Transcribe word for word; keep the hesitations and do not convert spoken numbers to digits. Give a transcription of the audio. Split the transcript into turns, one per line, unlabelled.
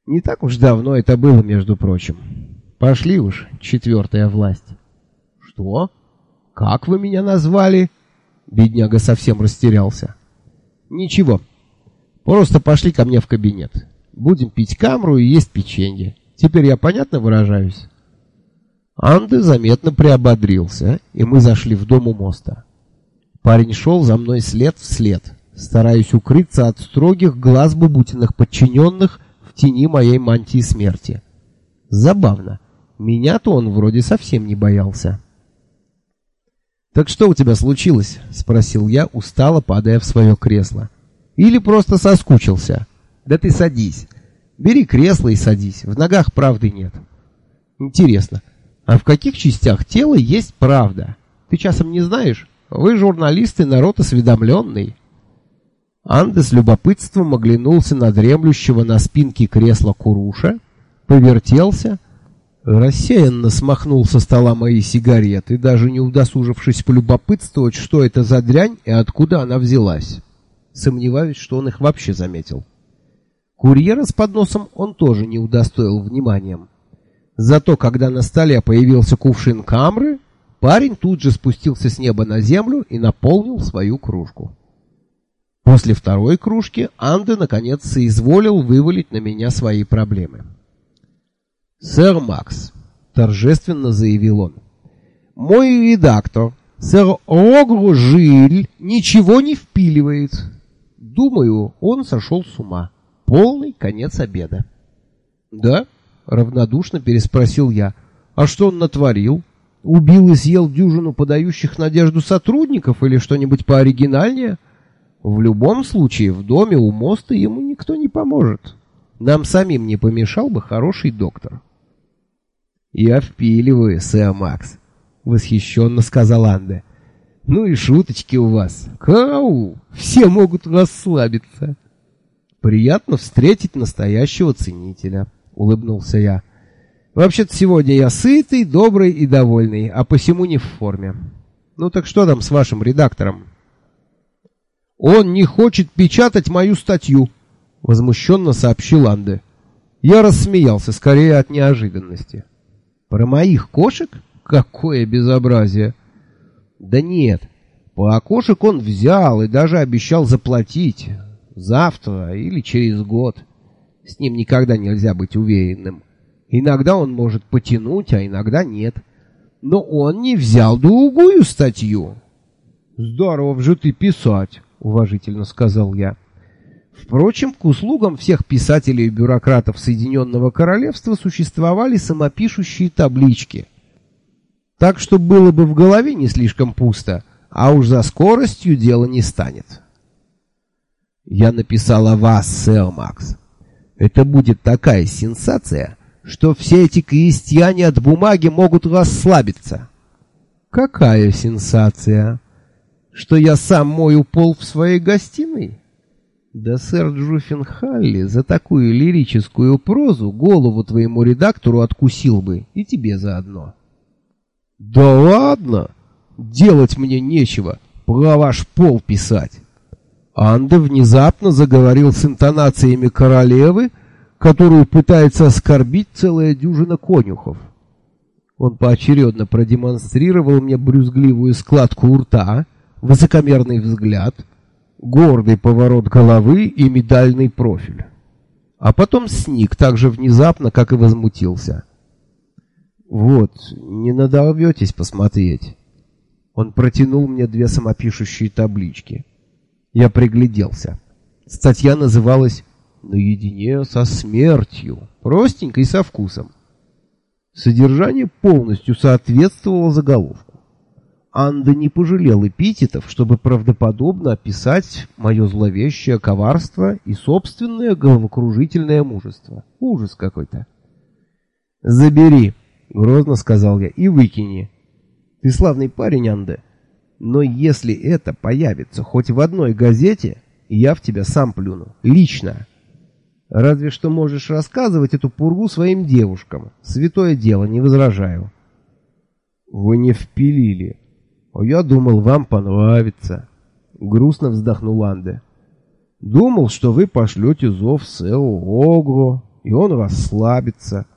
Не так уж давно это было, между прочим. Пошли уж, четвертая власть. Что? Как вы меня назвали? Бедняга совсем растерялся. Ничего. Просто пошли ко мне в кабинет. Будем пить камру и есть печенье. Теперь я понятно выражаюсь? Анде заметно приободрился, и мы зашли в дом у моста. Парень шел за мной след в след, стараясь укрыться от строгих глаз бабутиных подчиненных в тени моей мантии смерти. Забавно. Меня-то он вроде совсем не боялся. «Так что у тебя случилось?» — спросил я, устало падая в свое кресло. «Или просто соскучился?» «Да ты садись. Бери кресло и садись. В ногах правды нет». «Интересно, а в каких частях тела есть правда? Ты часом не знаешь? Вы журналисты, народ осведомленный». Анде с любопытством оглянулся на дремлющего на спинке кресла Куруша, повертелся, рассеянно смахнул со стола мои сигареты, даже не удосужившись полюбопытствовать, что это за дрянь и откуда она взялась. Сомневаюсь, что он их вообще заметил. Курьера с подносом он тоже не удостоил вниманием. Зато, когда на столе появился кувшин камры, парень тут же спустился с неба на землю и наполнил свою кружку. После второй кружки Анде наконец соизволил вывалить на меня свои проблемы. «Сэр Макс», — торжественно заявил он, — «мой редактор, сэр Огру Жиль, ничего не впиливает». Думаю, он сошел с ума. Полный конец обеда. «Да?» — равнодушно переспросил я. «А что он натворил? Убил и съел дюжину подающих надежду сотрудников или что-нибудь пооригинальнее? В любом случае, в доме у моста ему никто не поможет. Нам самим не помешал бы хороший доктор». «Я впиливаю, сэр Макс», — восхищенно сказал Анде. «Ну и шуточки у вас. Караул! Все могут расслабиться». «Приятно встретить настоящего ценителя», — улыбнулся я. «Вообще-то сегодня я сытый, добрый и довольный, а посему не в форме. Ну так что там с вашим редактором?» «Он не хочет печатать мою статью», — возмущенно сообщил Анде. Я рассмеялся, скорее от неожиданности. «Про моих кошек? Какое безобразие!» «Да нет, про кошек он взял и даже обещал заплатить. Завтра или через год. С ним никогда нельзя быть уверенным. Иногда он может потянуть, а иногда нет. Но он не взял другую статью». «Здорово же ты писать», — уважительно сказал я. Впрочем, к услугам всех писателей и бюрократов Соединенного Королевства существовали самопишущие таблички. Так что было бы в голове не слишком пусто, а уж за скоростью дело не станет. «Я написал о вас, сэр Макс. Это будет такая сенсация, что все эти крестьяне от бумаги могут расслабиться». «Какая сенсация? Что я сам мою пол в своей гостиной?» «Да сэр Джуффин Халли за такую лирическую прозу голову твоему редактору откусил бы, и тебе заодно». «Да ладно! Делать мне нечего, про ваш пол писать». Анде внезапно заговорил с интонациями королевы, которую пытается оскорбить целая дюжина конюхов. Он поочередно продемонстрировал мне брюзгливую складку у рта, высокомерный взгляд, гордый поворот головы и медальный профиль. А потом сник так же внезапно, как и возмутился. «Вот, не надорветесь посмотреть». Он протянул мне две самопишущие таблички. Я пригляделся. Статья называлась «Наедине со смертью», простенько и со вкусом. Содержание полностью соответствовало заголовку. Анде не пожалел эпитетов, чтобы правдоподобно описать мое зловещее коварство и собственное головокружительное мужество. Ужас какой-то. «Забери», — грозно сказал я, — «и выкини. Ты славный парень, Анде, но если это появится хоть в одной газете, я в тебя сам плюну. Лично. Разве что можешь рассказывать эту пургу своим девушкам. Святое дело, не возражаю». «Вы не впилили. А я думал, вам понравится», — грустно вздохнул Анде. «Думал, что вы пошлете зов сэру Огру, и он расслабится.